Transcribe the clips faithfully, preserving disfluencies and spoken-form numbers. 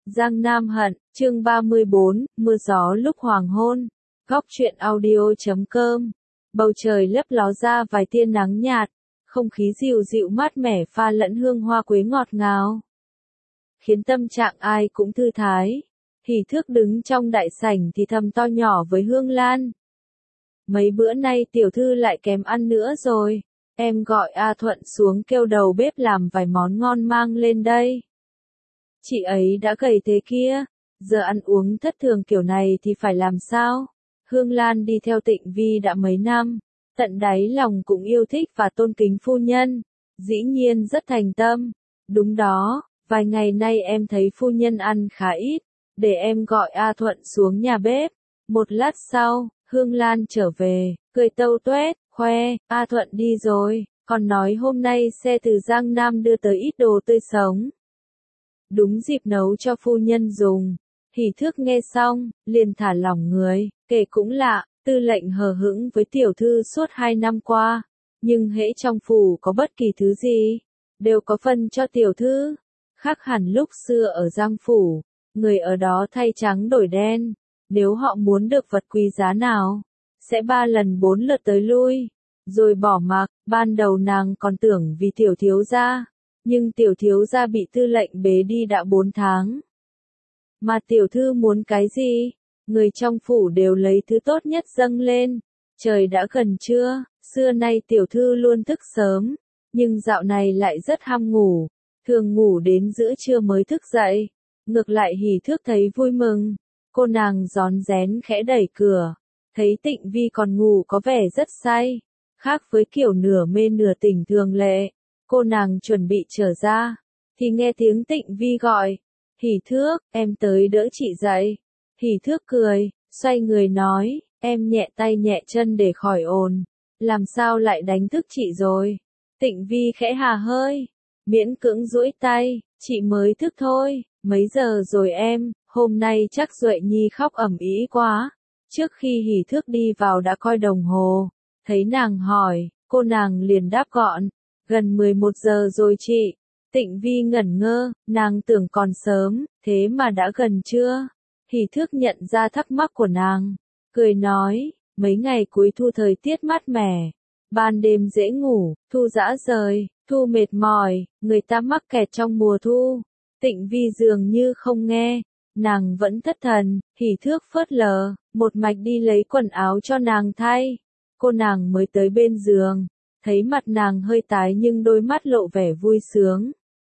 Giang Nam Hận, chương ba mươi bốn, mưa gió lúc hoàng hôn. Góc truyện audio chấm com. Bầu trời lấp ló ra vài tia nắng nhạt, không khí dịu dịu mát mẻ pha lẫn hương hoa quế ngọt ngào, khiến tâm trạng ai cũng thư thái. Hỉ Thước đứng trong đại sảnh thì thầm to nhỏ với Hương Lan. Mấy bữa nay tiểu thư lại kém ăn nữa rồi, em gọi A Thuận xuống kêu đầu bếp làm vài món ngon mang lên đây. Chị ấy đã gầy thế kia, giờ ăn uống thất thường kiểu này thì phải làm sao? Hương Lan đi theo Tịnh Vi đã mấy năm, tận đáy lòng cũng yêu thích và tôn kính phu nhân, dĩ nhiên rất thành tâm. Đúng đó, vài ngày nay em thấy phu nhân ăn khá ít, để em gọi A Thuận xuống nhà bếp. Một lát sau, Hương Lan trở về, cười tâu tuét, khoe, A Thuận đi rồi, còn nói hôm nay xe từ Giang Nam đưa tới ít đồ tươi sống. Đúng dịp nấu cho phu nhân dùng. Hỉ Thước nghe xong, liền thả lỏng người, kể cũng lạ, tư lệnh hờ hững với tiểu thư suốt hai năm qua, nhưng hễ trong phủ có bất kỳ thứ gì, đều có phần cho tiểu thư. Khác hẳn lúc xưa ở Giang phủ, người ở đó thay trắng đổi đen, nếu họ muốn được vật quý giá nào, sẽ ba lần bốn lượt tới lui, rồi bỏ mặc. Ban đầu nàng còn tưởng vì tiểu thiếu gia, nhưng tiểu thiếu gia bị tư lệnh bế đi đã bốn tháng. Mà tiểu thư muốn cái gì? Người trong phủ đều lấy thứ tốt nhất dâng lên. Trời đã gần trưa, xưa nay tiểu thư luôn thức sớm, nhưng dạo này lại rất ham ngủ, thường ngủ đến giữa trưa mới thức dậy. Ngược lại Hỉ Thước thấy vui mừng, cô nàng rón rén khẽ đẩy cửa, thấy Tịnh Vi còn ngủ có vẻ rất say, khác với kiểu nửa mê nửa tỉnh thường lệ. Cô nàng chuẩn bị trở ra, thì nghe tiếng Tịnh Vi gọi, Hỉ Thước, em tới đỡ chị dậy. Hỉ Thước cười, xoay người nói, em nhẹ tay nhẹ chân để khỏi ồn, làm sao lại đánh thức chị rồi. Tịnh Vi khẽ hà hơi, miễn cưỡng duỗi tay, chị mới thức thôi, mấy giờ rồi em, hôm nay chắc Duệ Nhi khóc ầm ĩ quá. Trước khi Hỉ Thước đi vào đã coi đồng hồ, thấy nàng hỏi, cô nàng liền đáp gọn, gần mười một giờ rồi chị. Tịnh Vi ngẩn ngơ, nàng tưởng còn sớm, thế mà đã gần trưa. Hỉ Thước nhận ra thắc mắc của nàng, cười nói, mấy ngày cuối thu thời tiết mát mẻ, ban đêm dễ ngủ, thu dã rời, thu mệt mỏi, người ta mắc kẹt trong mùa thu. Tịnh Vi dường như không nghe, nàng vẫn thất thần. Hỉ Thước phớt lờ, một mạch đi lấy quần áo cho nàng thay. Cô nàng mới tới bên giường, thấy mặt nàng hơi tái nhưng đôi mắt lộ vẻ vui sướng.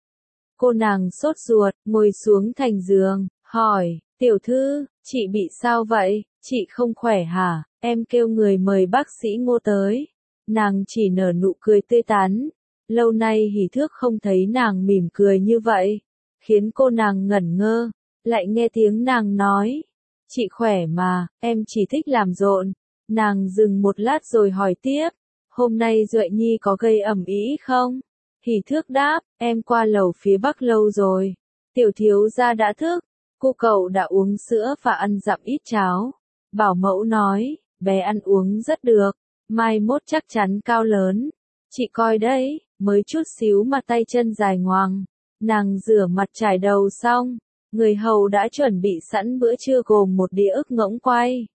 Cô nàng sốt ruột, ngồi xuống thành giường, hỏi, tiểu thư, chị bị sao vậy, chị không khỏe hả, em kêu người mời bác sĩ Ngô tới. Nàng chỉ nở nụ cười tươi tắn, lâu nay Hỉ Thước không thấy nàng mỉm cười như vậy, khiến cô nàng ngẩn ngơ, lại nghe tiếng nàng nói, chị khỏe mà, em chỉ thích làm rộn. Nàng dừng một lát rồi hỏi tiếp, hôm nay Duệ Nhi có gây ầm ĩ không? Hỉ Thước đáp, em qua lầu phía bắc lâu rồi, tiểu thiếu gia đã thức, cô cậu đã uống sữa và ăn dặm ít cháo. Bảo mẫu nói, bé ăn uống rất được, mai mốt chắc chắn cao lớn. Chị coi đấy, mới chút xíu mà tay chân dài ngoằng. Nàng rửa mặt trải đầu xong, người hầu đã chuẩn bị sẵn bữa trưa gồm một đĩa ức ngỗng quay,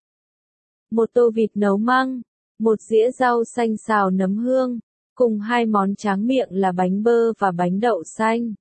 một tô vịt nấu măng, một dĩa rau xanh xào nấm hương, cùng hai món tráng miệng là bánh bơ và bánh đậu xanh.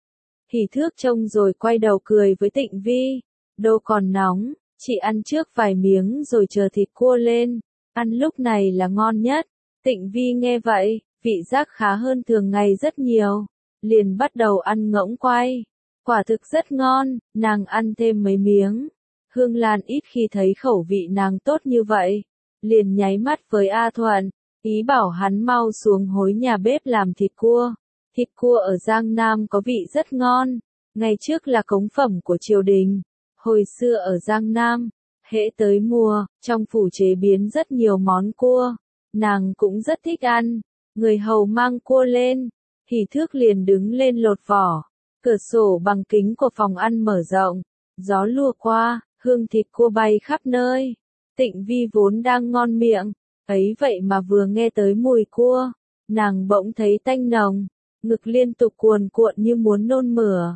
Hỉ Thước trông rồi quay đầu cười với Tịnh Vi, đồ còn nóng, chị ăn trước vài miếng rồi chờ thịt cua lên, ăn lúc này là ngon nhất. Tịnh Vi nghe vậy, vị giác khá hơn thường ngày rất nhiều, liền bắt đầu ăn ngỗng quay, quả thực rất ngon, nàng ăn thêm mấy miếng. Hương Lan ít khi thấy khẩu vị nàng tốt như vậy, liền nháy mắt với A Thuận, ý bảo hắn mau xuống hối nhà bếp làm thịt cua. Thịt cua ở Giang Nam có vị rất ngon, ngày trước là cống phẩm của triều đình. Hồi xưa ở Giang Nam, hễ tới mùa, trong phủ chế biến rất nhiều món cua, nàng cũng rất thích ăn. Người hầu mang cua lên, Hỉ Thước liền đứng lên lột vỏ. Cửa sổ bằng kính của phòng ăn mở rộng, gió lùa qua, hương thịt cua bay khắp nơi. Tịnh Vi vốn đang ngon miệng, ấy vậy mà vừa nghe tới mùi cua, nàng bỗng thấy tanh nồng, ngực liên tục cuồn cuộn như muốn nôn mửa.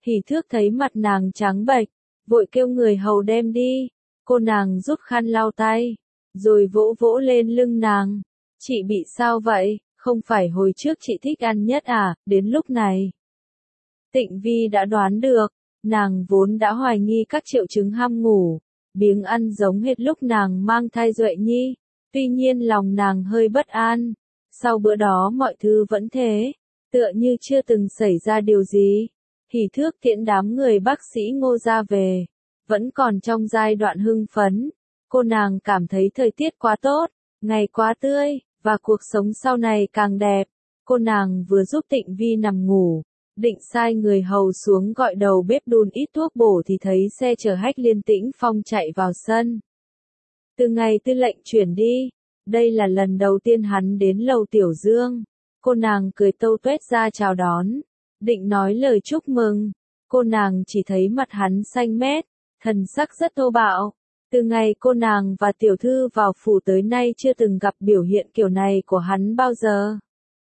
Hỷ Thước thấy mặt nàng trắng bệch, vội kêu người hầu đem đi. Cô nàng rút khăn lau tay, rồi vỗ vỗ lên lưng nàng. Chị bị sao vậy? Không phải hồi trước chị thích ăn nhất à, đến lúc này. Tịnh Vi đã đoán được, nàng vốn đã hoài nghi các triệu chứng ham ngủ, biếng ăn giống hệt lúc nàng mang thai Duệ Nhi. Tuy nhiên lòng nàng hơi bất an, sau bữa đó mọi thứ vẫn thế, tựa như chưa từng xảy ra điều gì. Hỷ Thước tiễn đám người bác sĩ Ngô ra về, vẫn còn trong giai đoạn hưng phấn. Cô nàng cảm thấy thời tiết quá tốt, ngày quá tươi, và cuộc sống sau này càng đẹp. Cô nàng vừa giúp Tịnh Vi nằm ngủ, định sai người hầu xuống gọi đầu bếp đun ít thuốc bổ thì thấy xe chở Hách Liên Tĩnh Phong chạy vào sân. Từ ngày tư lệnh chuyển đi, đây là lần đầu tiên hắn đến lầu Tiểu Dương. Cô nàng cười tâu tuét ra chào đón, định nói lời chúc mừng. Cô nàng chỉ thấy mặt hắn xanh mét, thần sắc rất thô bạo. Từ ngày cô nàng và tiểu thư vào phủ tới nay chưa từng gặp biểu hiện kiểu này của hắn bao giờ.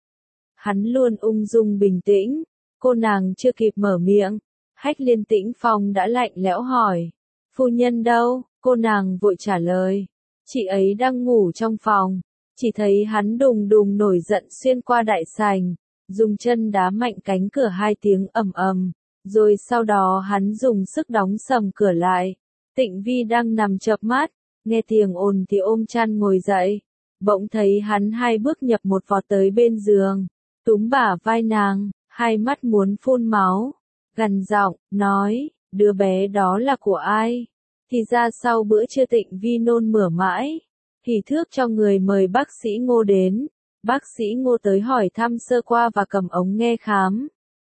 Hắn luôn ung dung bình tĩnh, cô nàng chưa kịp mở miệng, Hách Liên Tĩnh Phong đã lạnh lẽo hỏi, phu nhân đâu? Cô nàng vội trả lời, chị ấy đang ngủ trong phòng. Chỉ thấy hắn đùng đùng nổi giận xuyên qua đại sảnh, dùng chân đá mạnh cánh cửa hai tiếng ầm ầm, rồi sau đó hắn dùng sức đóng sầm cửa lại. Tịnh Vi đang nằm chợp mắt, nghe tiếng ồn thì ôm chăn ngồi dậy, bỗng thấy hắn hai bước nhập một vọt tới bên giường, túm bả vai nàng, hai mắt muốn phun máu, gằn giọng, nói, đứa bé đó là của ai? Thì ra sau bữa trưa Tịnh Vi nôn mửa mãi, Hỷ Thước cho người mời bác sĩ Ngô đến, bác sĩ Ngô tới hỏi thăm sơ qua và cầm ống nghe khám.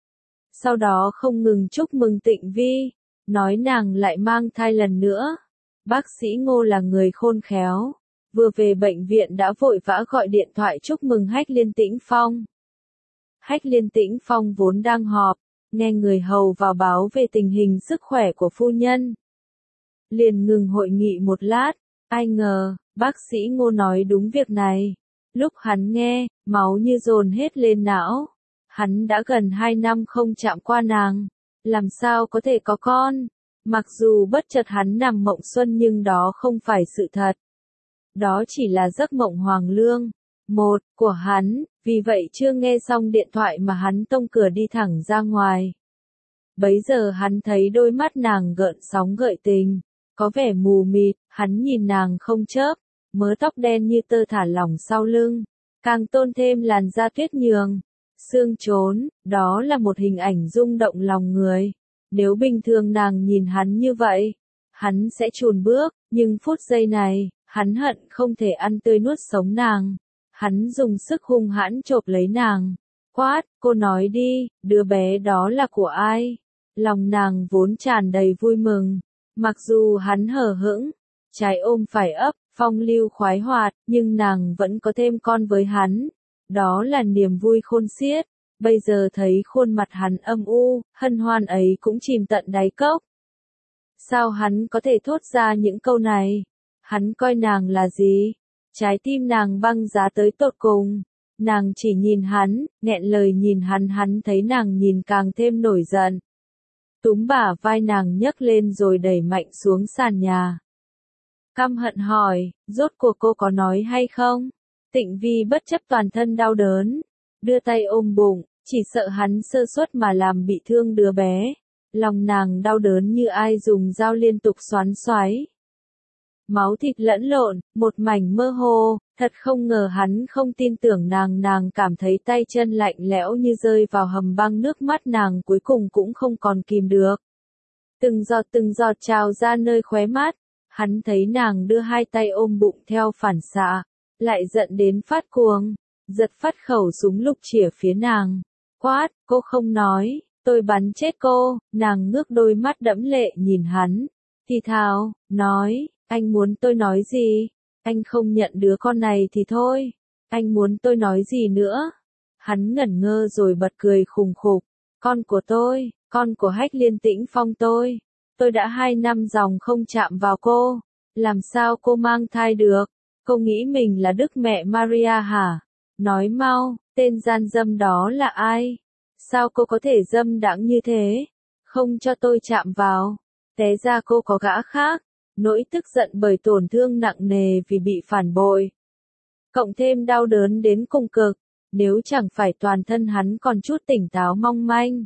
Sau đó không ngừng chúc mừng Tịnh Vi, nói nàng lại mang thai lần nữa. Bác sĩ Ngô là người khôn khéo, vừa về bệnh viện đã vội vã gọi điện thoại chúc mừng Hách Liên Tĩnh Phong. Hách Liên Tĩnh Phong vốn đang họp, nghe người hầu vào báo về tình hình sức khỏe của phu nhân. Liền ngừng hội nghị một lát, ai ngờ, bác sĩ Ngô nói đúng việc này. Lúc hắn nghe, máu như dồn hết lên não. Hắn đã gần hai năm không chạm qua nàng, làm sao có thể có con? Mặc dù bất chợt hắn nằm mộng xuân nhưng đó không phải sự thật. Đó chỉ là giấc mộng hoàng lương. Một, của hắn, vì vậy chưa nghe xong điện thoại mà hắn tông cửa đi thẳng ra ngoài. Bấy giờ hắn thấy đôi mắt nàng gợn sóng gợi tình, có vẻ mù mịt, hắn nhìn nàng không chớp, mớ tóc đen như tơ thả lỏng sau lưng, càng tôn thêm làn da tuyết nhường, xương trốn, đó là một hình ảnh rung động lòng người. Nếu bình thường nàng nhìn hắn như vậy, hắn sẽ chùn bước, nhưng phút giây này, hắn hận không thể ăn tươi nuốt sống nàng. Hắn dùng sức hung hãn chộp lấy nàng, quát, cô nói đi, đứa bé đó là của ai? Lòng nàng vốn tràn đầy vui mừng, mặc dù hắn hờ hững, trái ôm phải ấp, phong lưu khoái hoạt, nhưng nàng vẫn có thêm con với hắn. Đó là niềm vui khôn xiết. Bây giờ thấy khuôn mặt hắn âm u, hân hoan ấy cũng chìm tận đáy cốc. Sao hắn có thể thốt ra những câu này? Hắn coi nàng là gì? Trái tim nàng băng giá tới tột cùng. Nàng chỉ nhìn hắn, nghẹn lời nhìn hắn, hắn thấy nàng nhìn càng thêm nổi giận. Túm bả vai nàng nhấc lên rồi đẩy mạnh xuống sàn nhà. Căm hận hỏi, rốt cuộc cô có nói hay không? Tịnh Vi bất chấp toàn thân đau đớn, đưa tay ôm bụng, chỉ sợ hắn sơ suất mà làm bị thương đứa bé. Lòng nàng đau đớn như ai dùng dao liên tục xoắn xoáy. Máu thịt lẫn lộn, một mảnh mơ hồ, thật không ngờ hắn không tin tưởng nàng. Nàng cảm thấy tay chân lạnh lẽo như rơi vào hầm băng, nước mắt nàng cuối cùng cũng không còn kìm được. Từng giọt từng giọt trào ra nơi khóe mắt, hắn thấy nàng đưa hai tay ôm bụng theo phản xạ, lại giận đến phát cuồng, giật phát khẩu súng lục chĩa phía nàng. Quát, cô không nói, tôi bắn chết cô. Nàng ngước đôi mắt đẫm lệ nhìn hắn, thì thào, nói, anh muốn tôi nói gì? Anh không nhận đứa con này thì thôi, anh muốn tôi nói gì nữa? Hắn ngẩn ngơ rồi bật cười khùng khục, con của tôi, con của Hách Liên Tĩnh Phong tôi, tôi đã hai năm dòng không chạm vào cô, làm sao cô mang thai được? Cô nghĩ mình là Đức Mẹ Maria hả? Nói mau, tên gian dâm đó là ai? Sao cô có thể dâm đãng như thế? không cho tôi chạm vào. Té ra cô có gã khác, nỗi tức giận bởi tổn thương nặng nề vì bị phản bội. Cộng thêm đau đớn đến cùng cực, nếu chẳng phải toàn thân hắn còn chút tỉnh táo mong manh.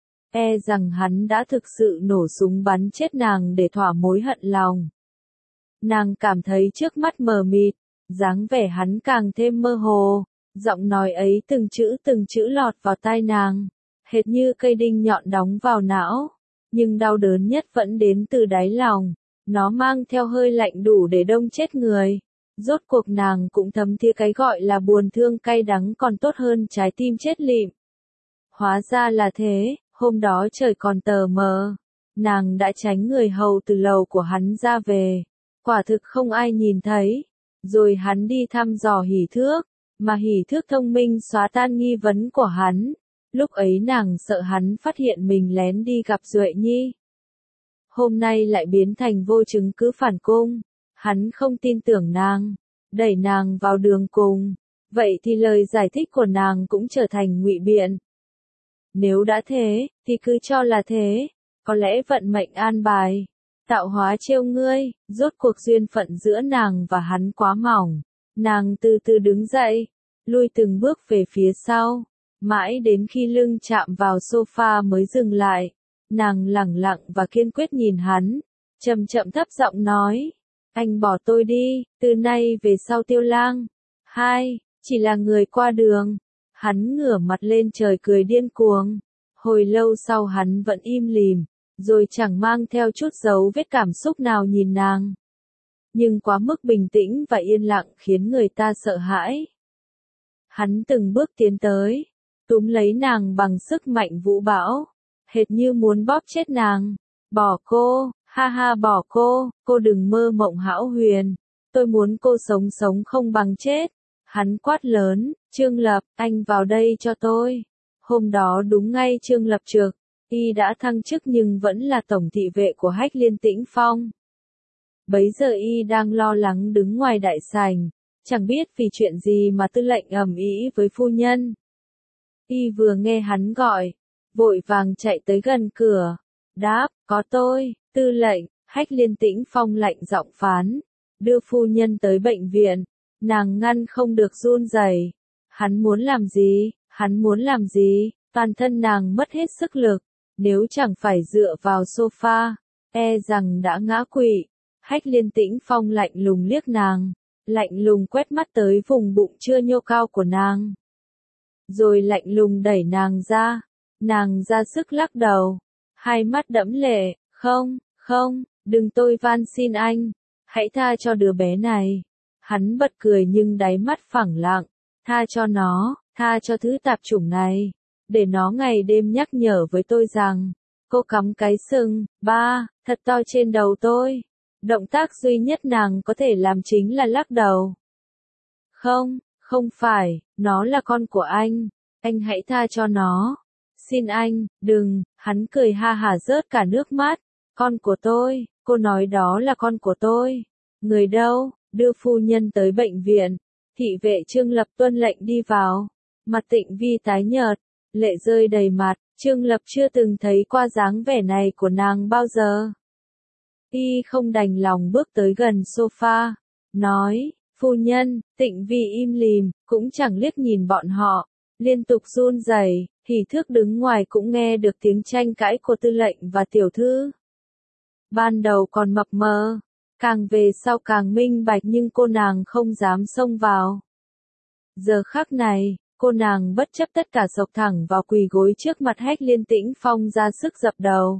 E rằng hắn đã thực sự nổ súng bắn chết nàng để thỏa mối hận lòng. Nàng cảm thấy trước mắt mờ mịt, dáng vẻ hắn càng thêm mơ hồ, giọng nói ấy từng chữ từng chữ lọt vào tai nàng, hệt như cây đinh nhọn đóng vào não, nhưng đau đớn nhất vẫn đến từ đáy lòng, nó mang theo hơi lạnh đủ để đông chết người. Rốt cuộc nàng cũng thấm thía cái gọi là buồn thương cay đắng còn tốt hơn trái tim chết lịm. Hóa ra là thế, hôm đó trời còn tờ mờ, nàng đã tránh người hầu từ lầu của hắn ra về, quả thực không ai nhìn thấy, rồi hắn đi thăm dò hỉ thước, mà hỉ thước thông minh xóa tan nghi vấn của hắn, lúc ấy nàng sợ hắn phát hiện mình lén đi gặp Duệ Nhi. Hôm nay lại biến thành vô chứng cứ phản cung. Hắn không tin tưởng nàng, đẩy nàng vào đường cùng, vậy thì lời giải thích của nàng cũng trở thành ngụy biện. Nếu đã thế, thì cứ cho là thế, có lẽ vận mệnh an bài, tạo hóa trêu ngươi, rốt cuộc duyên phận giữa nàng và hắn quá mỏng. Nàng từ từ đứng dậy, lui từng bước về phía sau, mãi đến khi lưng chạm vào sofa mới dừng lại. Nàng lẳng lặng và kiên quyết nhìn hắn, chậm chậm thấp giọng nói. Anh bỏ tôi đi, từ nay về sau Tiêu Lang. Hai, chỉ là người qua đường. Hắn ngửa mặt lên trời cười điên cuồng. Hồi lâu sau hắn vẫn im lìm, rồi chẳng mang theo chút dấu vết cảm xúc nào nhìn nàng. Nhưng quá mức bình tĩnh và yên lặng khiến người ta sợ hãi. Hắn từng bước tiến tới, túm lấy nàng bằng sức mạnh vũ bão, hệt như muốn bóp chết nàng. Bỏ cô. Ha ha bỏ cô, cô đừng mơ mộng hão huyền, tôi muốn cô sống sống không bằng chết. Hắn quát lớn, Trương Lập, anh vào đây cho tôi. Hôm đó đúng ngay Trương Lập trực, y đã thăng chức nhưng vẫn là tổng thị vệ của Hách Liên Tĩnh Phong. Bấy giờ y đang lo lắng đứng ngoài đại sảnh, chẳng biết vì chuyện gì mà tư lệnh ầm ĩ với phu nhân. Y vừa nghe hắn gọi, vội vàng chạy tới gần cửa, đáp, có tôi. Tư lệnh, Hách Liên Tĩnh Phong lạnh giọng phán, đưa phu nhân tới bệnh viện, nàng ngăn không được run rẩy. Hắn muốn làm gì, hắn muốn làm gì, toàn thân nàng mất hết sức lực, nếu chẳng phải dựa vào sofa, e rằng đã ngã quỵ. Hách Liên Tĩnh Phong lạnh lùng liếc nàng, lạnh lùng quét mắt tới vùng bụng chưa nhô cao của nàng. Rồi lạnh lùng đẩy nàng ra, nàng ra sức lắc đầu, hai mắt đẫm lệ, không. Không, đừng tôi van xin anh, hãy tha cho đứa bé này. Hắn bật cười nhưng đáy mắt phẳng lặng, tha cho nó, tha cho thứ tạp chủng này, để nó ngày đêm nhắc nhở với tôi rằng, cô cắm cái sừng, ba, thật to trên đầu tôi. Động tác duy nhất nàng có thể làm chính là lắc đầu. Không, không phải, nó là con của anh, anh hãy tha cho nó. Xin anh, đừng, hắn cười ha hả rớt cả nước mắt. Con của tôi, cô nói đó là con của tôi. Người đâu, đưa phu nhân tới bệnh viện. Thị vệ Trương Lập tuân lệnh đi vào. Mặt Tịnh Vi tái nhợt, lệ rơi đầy mặt, Trương Lập chưa từng thấy qua dáng vẻ này của nàng bao giờ. Y không đành lòng bước tới gần sofa, nói, phu nhân. Tịnh Vi im lìm, cũng chẳng liếc nhìn bọn họ, liên tục run rẩy. Hỉ Thước đứng ngoài cũng nghe được tiếng tranh cãi của tư lệnh và tiểu thư. Ban đầu còn mập mờ, càng về sau càng minh bạch nhưng cô nàng không dám xông vào. Giờ khắc này, cô nàng bất chấp tất cả sộc thẳng vào quỳ gối trước mặt Hách Liên Tĩnh Phong ra sức dập đầu.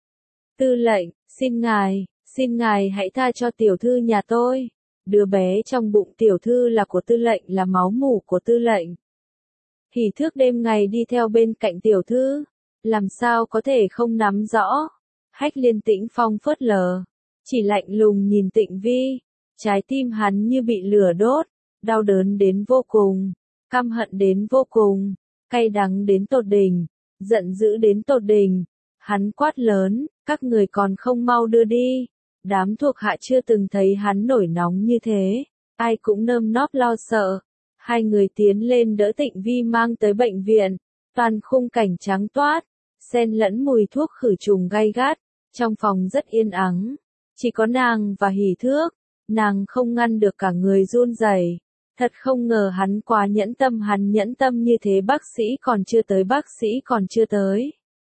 Tư lệnh, xin ngài, xin ngài hãy tha cho tiểu thư nhà tôi. Đứa bé trong bụng tiểu thư là của tư lệnh, là máu mủ của tư lệnh. Hỉ Thước đêm ngày đi theo bên cạnh tiểu thư, làm sao có thể không nắm rõ. Hách Liên Tĩnh Phong phớt lờ, chỉ lạnh lùng nhìn Tịnh Vi, trái tim hắn như bị lửa đốt, đau đớn đến vô cùng, căm hận đến vô cùng, cay đắng đến tột đỉnh, giận dữ đến tột đỉnh. Hắn quát lớn, các người còn không mau đưa đi. Đám thuộc hạ chưa từng thấy hắn nổi nóng như thế, ai cũng nơm nóp lo sợ. Hai người tiến lên đỡ Tịnh Vi mang tới bệnh viện, toàn khung cảnh trắng toát, xen lẫn mùi thuốc khử trùng gay gắt, trong phòng rất yên ắng. Chỉ có nàng và Hỷ Thước, nàng không ngăn được cả người run rẩy. Thật không ngờ hắn quá nhẫn tâm, hắn nhẫn tâm như thế, bác sĩ còn chưa tới, bác sĩ còn chưa tới.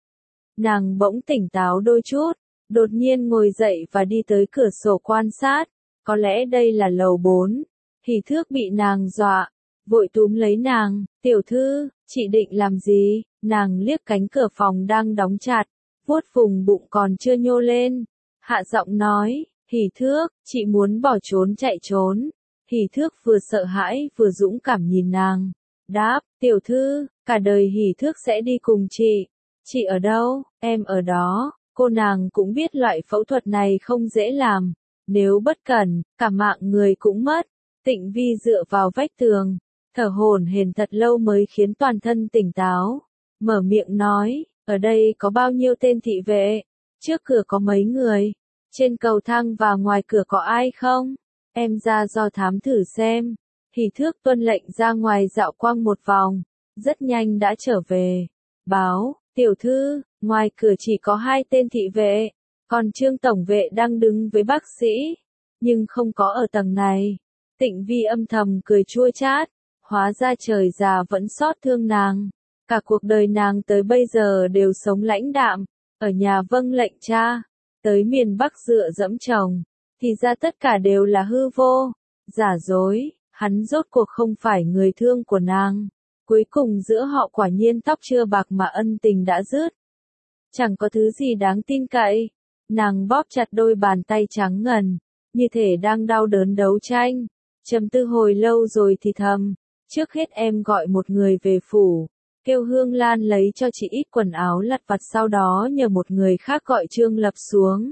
Nàng bỗng tỉnh táo đôi chút, đột nhiên ngồi dậy và đi tới cửa sổ quan sát, có lẽ đây là lầu bốn. Hỷ Thước bị nàng dọa, vội túm lấy nàng, tiểu thư, chị định làm gì? Nàng liếc cánh cửa phòng đang đóng chặt, vuốt vùng bụng còn chưa nhô lên, hạ giọng nói, Hỷ Thước, chị muốn bỏ trốn chạy trốn. Hỷ Thước vừa sợ hãi vừa dũng cảm nhìn nàng, đáp, tiểu thư, cả đời Hỷ Thước sẽ đi cùng chị. Chị ở đâu? Em ở đó. Cô nàng cũng biết loại phẫu thuật này không dễ làm, nếu bất cẩn, cả mạng người cũng mất. Tịnh Vi dựa vào vách tường, thở hổn hển thật lâu mới khiến toàn thân tỉnh táo, mở miệng nói, ở đây có bao nhiêu tên thị vệ? Trước cửa có mấy người? Trên cầu thang và ngoài cửa có ai không? Em ra do thám thử xem. Hỷ Thước tuân lệnh ra ngoài dạo quanh một vòng, rất nhanh đã trở về. Báo, tiểu thư, ngoài cửa chỉ có hai tên thị vệ, còn Trương tổng vệ đang đứng với bác sĩ, nhưng không có ở tầng này. Tịnh Vi âm thầm cười chua chát, hóa ra trời già vẫn xót thương nàng. Cả cuộc đời nàng tới bây giờ đều sống lãnh đạm, ở nhà vâng lệnh cha, tới miền Bắc dựa dẫm chồng, thì ra tất cả đều là hư vô, giả dối, hắn rốt cuộc không phải người thương của nàng. Cuối cùng giữa họ quả nhiên tóc chưa bạc mà ân tình đã dứt. Chẳng có thứ gì đáng tin cậy. Nàng bóp chặt đôi bàn tay trắng ngần, như thể đang đau đớn đấu tranh. Trầm tư hồi lâu rồi thì thầm, trước hết em gọi một người về phủ, kêu Hương Lan lấy cho chị ít quần áo lặt vặt, sau đó nhờ một người khác gọi Trương Lập xuống.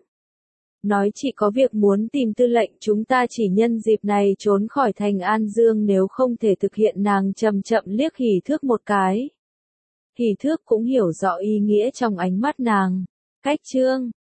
Nói chị có việc muốn tìm tư lệnh, chúng ta chỉ nhân dịp này trốn khỏi thành An Dương, nếu không thể thực hiện. Nàng chậm chậm liếc Hỷ Thước một cái. Hỷ Thước cũng hiểu rõ ý nghĩa trong ánh mắt nàng. Cách Trương